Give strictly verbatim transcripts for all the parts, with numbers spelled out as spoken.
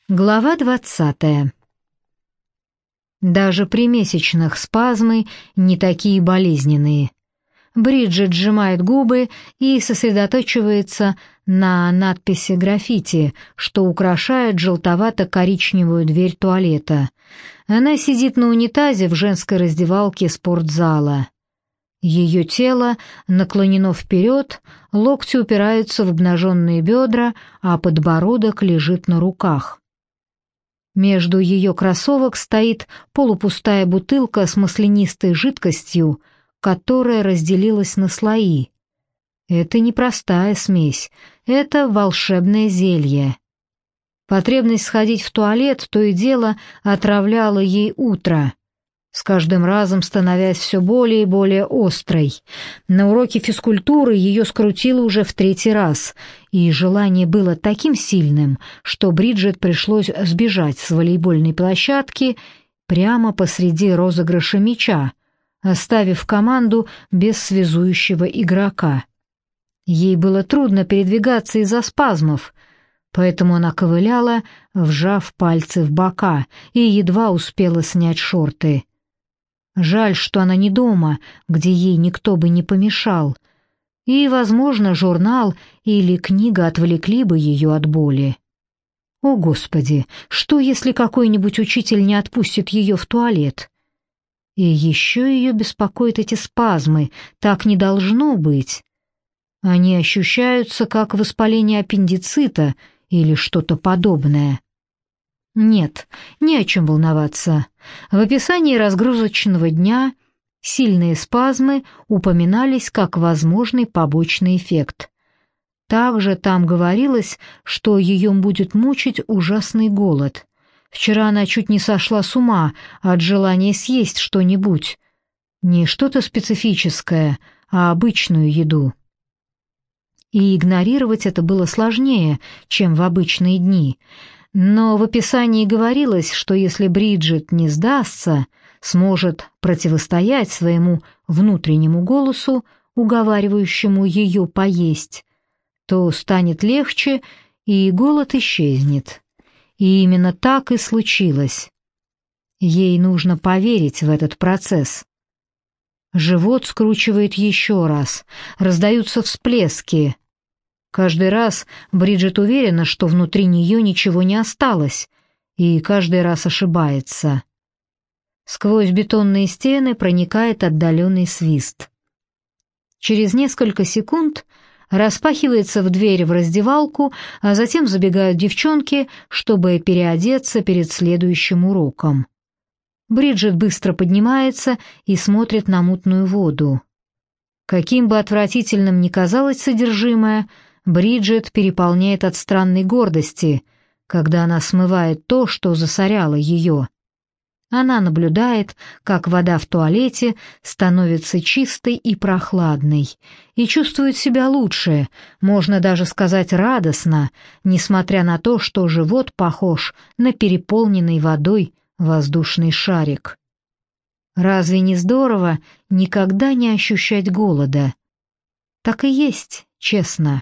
Глава двадцатая. Даже при месячных спазмы не такие болезненные. Бриджит сжимает губы и сосредотачивается на надписи граффити, что украшает желтовато-коричневую дверь туалета. Она сидит на унитазе в женской раздевалке спортзала. Ее тело наклонено вперед, локти упираются в обнаженные бедра, а подбородок лежит на руках. Между ее кроссовок стоит полупустая бутылка с маслянистой жидкостью, которая разделилась на слои. Это не простая смесь, это волшебное зелье. Потребность сходить в туалет то и дело отравляла ей утро, с каждым разом становясь все более и более острой. На уроке физкультуры ее скрутило уже в третий раз, и желание было таким сильным, что Бриджит пришлось сбежать с волейбольной площадки прямо посреди розыгрыша мяча, оставив команду без связующего игрока. Ей было трудно передвигаться из-за спазмов, поэтому она ковыляла, вжав пальцы в бока, и едва успела снять шорты. Жаль, что она не дома, где ей никто бы не помешал, и, возможно, журнал или книга отвлекли бы ее от боли. О, Господи, что, если какой-нибудь учитель не отпустит ее в туалет? И еще ее беспокоят эти спазмы, так не должно быть. Они ощущаются как воспаление аппендицита или что-то подобное. Нет, не о чем волноваться. В описании разгрузочного дня сильные спазмы упоминались как возможный побочный эффект. Также там говорилось, что ее будет мучить ужасный голод. Вчера она чуть не сошла с ума от желания съесть что-нибудь. Не что-то специфическое, а обычную еду. И игнорировать это было сложнее, чем в обычные дни. Но в описании говорилось, что если Бриджит не сдастся, сможет противостоять своему внутреннему голосу, уговаривающему ее поесть, то станет легче, и голод исчезнет. И именно так и случилось. Ей нужно поверить в этот процесс. Живот скручивает еще раз, раздаются всплески. Каждый раз Бриджит уверена, что внутри нее ничего не осталось, и каждый раз ошибается. Сквозь бетонные стены проникает отдаленный свист. Через несколько секунд распахивается в дверь в раздевалку, а затем забегают девчонки, чтобы переодеться перед следующим уроком. Бриджит быстро поднимается и смотрит на мутную воду. Каким бы отвратительным ни казалось содержимое, Бриджит переполняет от странной гордости, когда она смывает то, что засоряло ее. Она наблюдает, как вода в туалете становится чистой и прохладной, и чувствует себя лучше, можно даже сказать радостно, несмотря на то, что живот похож на переполненный водой воздушный шарик. Разве не здорово никогда не ощущать голода? Так и есть, честно.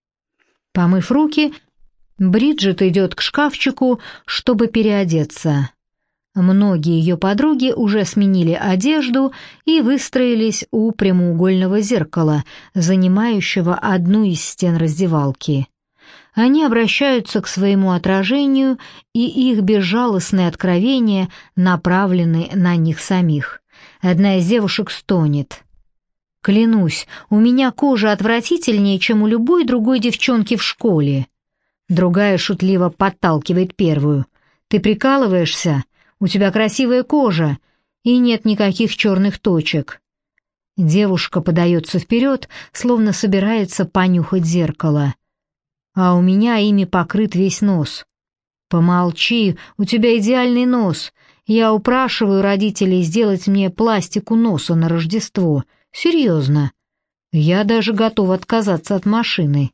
Помыв руки, Бриджит идет к шкафчику, чтобы переодеться. Многие ее подруги уже сменили одежду и выстроились у прямоугольного зеркала, занимающего одну из стен раздевалки. Они обращаются к своему отражению, и их безжалостные откровения направлены на них самих. Одна из девушек стонет. «Клянусь, у меня кожа отвратительнее, чем у любой другой девчонки в школе». Другая шутливо подталкивает первую. «Ты прикалываешься? У тебя красивая кожа, и нет никаких черных точек». Девушка подается вперед, словно собирается понюхать зеркало. «А у меня ими покрыт весь нос». «Помолчи, у тебя идеальный нос. Я упрашиваю родителей сделать мне пластику носа на Рождество. Серьезно. Я даже готова отказаться от машины».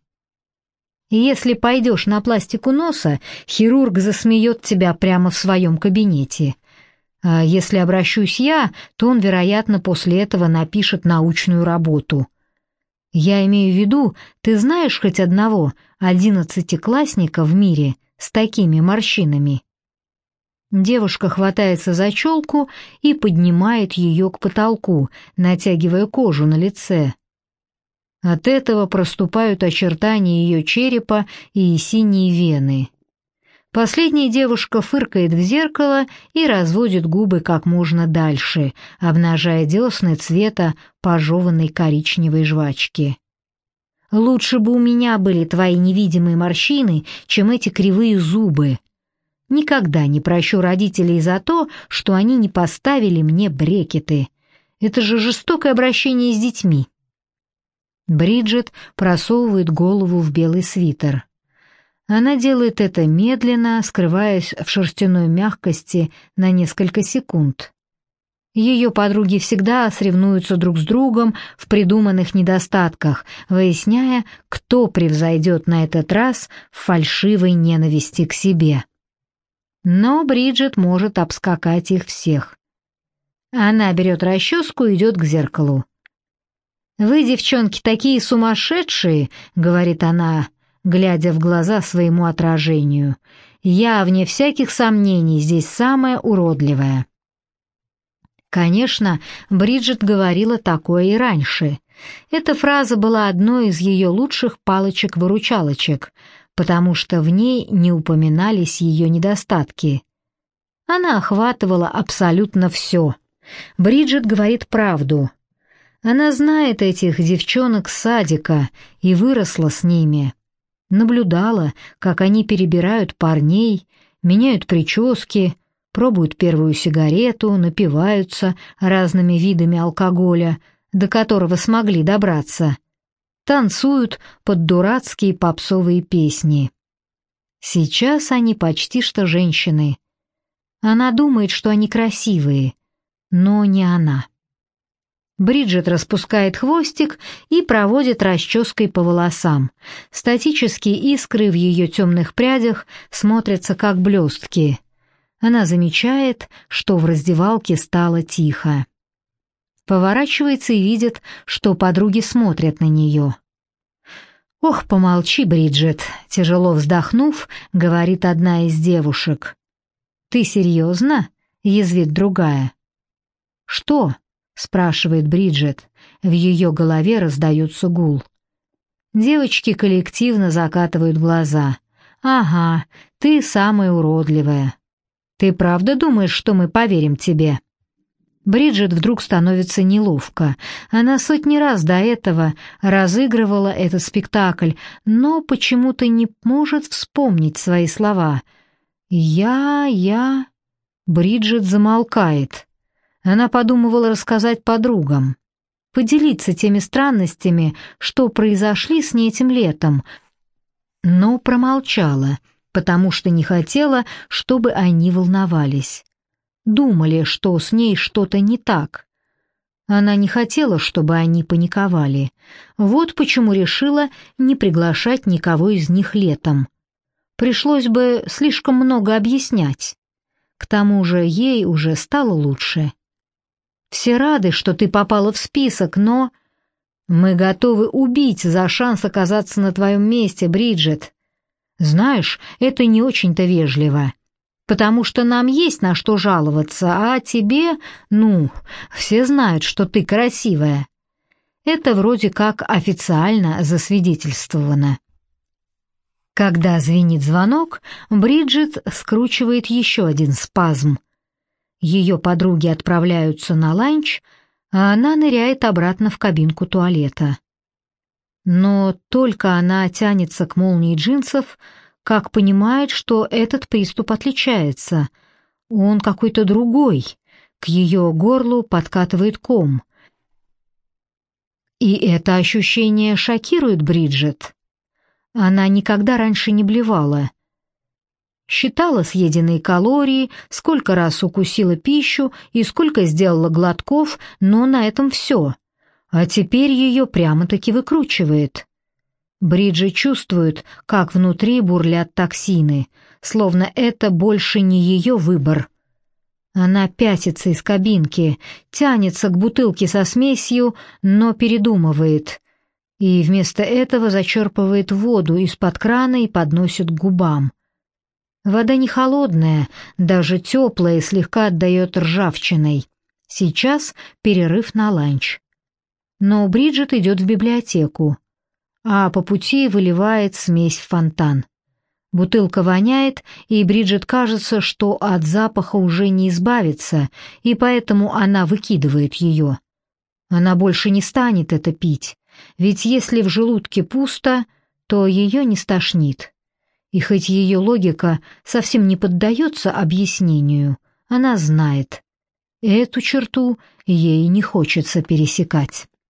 «Если пойдешь на пластику носа, хирург засмеет тебя прямо в своем кабинете. А если обращусь я, то он, вероятно, после этого напишет научную работу. Я имею в виду, ты знаешь хоть одного одиннадцатиклассника в мире с такими морщинами?» Девушка хватается за челку и поднимает ее к потолку, натягивая кожу на лице. От этого проступают очертания ее черепа и синие вены. Последняя девушка фыркает в зеркало и разводит губы как можно дальше, обнажая десны цвета пожеванной коричневой жвачки. «Лучше бы у меня были твои невидимые морщины, чем эти кривые зубы. Никогда не прощу родителей за то, что они не поставили мне брекеты. Это же жестокое обращение с детьми». Бриджит просовывает голову в белый свитер. Она делает это медленно, скрываясь в шерстяной мягкости на несколько секунд. Ее подруги всегда соревнуются друг с другом в придуманных недостатках, выясняя, кто превзойдет на этот раз в фальшивой ненависти к себе. Но Бриджит может обскакать их всех. Она берет расческу и идет к зеркалу. «Вы, девчонки, такие сумасшедшие», — говорит она, глядя в глаза своему отражению. «Я, вне всяких сомнений, здесь самая уродливая». Конечно, Бриджит говорила такое и раньше. Эта фраза была одной из ее лучших палочек-выручалочек, потому что в ней не упоминались ее недостатки. Она охватывала абсолютно все. Бриджит говорит правду. Она знает этих девчонок с садика и выросла с ними. Наблюдала, как они перебирают парней, меняют прически, пробуют первую сигарету, напиваются разными видами алкоголя, до которого смогли добраться, танцуют под дурацкие попсовые песни. Сейчас они почти что женщины. Она думает, что они красивые, но не она. Бриджит распускает хвостик и проводит расческой по волосам. Статические искры в ее темных прядях смотрятся как блестки. Она замечает, что в раздевалке стало тихо. Поворачивается и видит, что подруги смотрят на нее. «Ох, помолчи, Бриджит», — тяжело вздохнув, говорит одна из девушек. «Ты серьезно?» — язвит другая. «Что?» — спрашивает Бриджит. В ее голове раздается гул. Девочки коллективно закатывают глаза. «Ага, ты самая уродливая. Ты правда думаешь, что мы поверим тебе?» Бриджит вдруг становится неловко. Она сотни раз до этого разыгрывала этот спектакль, но почему-то не может вспомнить свои слова. «Я... я...» Бриджит замолкает. Она подумывала рассказать подругам, поделиться теми странностями, что произошли с ней этим летом, но промолчала, потому что не хотела, чтобы они волновались. Думали, что с ней что-то не так. Она не хотела, чтобы они паниковали. Вот почему решила не приглашать никого из них летом. Пришлось бы слишком много объяснять. К тому же ей уже стало лучше. «Все рады, что ты попала в список, но...» «Мы готовы убить за шанс оказаться на твоем месте, Бриджит. Знаешь, это не очень-то вежливо, потому что нам есть на что жаловаться, а тебе, ну, все знают, что ты красивая. Это вроде как официально засвидетельствовано». Когда звенит звонок, Бриджит скручивает еще один спазм. Ее подруги отправляются на ланч, а она ныряет обратно в кабинку туалета. Но только она тянется к молнии джинсов, как понимает, что этот приступ отличается. Он какой-то другой. К ее горлу подкатывает ком. И это ощущение шокирует Бриджит. Она никогда раньше не блевала. Считала съеденные калории, сколько раз укусила пищу и сколько сделала глотков, но на этом все. А теперь ее прямо-таки выкручивает. Бриджит чувствует, как внутри бурлят токсины, словно это больше не ее выбор. Она пятится из кабинки, тянется к бутылке со смесью, но передумывает. И вместо этого зачерпывает воду из-под крана и подносит к губам. Вода не холодная, даже теплая, слегка отдает ржавчиной. Сейчас перерыв на ланч. Но Бриджит идет в библиотеку, а по пути выливает смесь в фонтан. Бутылка воняет, и Бриджит кажется, что от запаха уже не избавиться, и поэтому она выкидывает ее. Она больше не станет это пить, ведь если в желудке пусто, то ее не стошнит. И хоть ее логика совсем не поддается объяснению, она знает. Эту черту ей не хочется пересекать.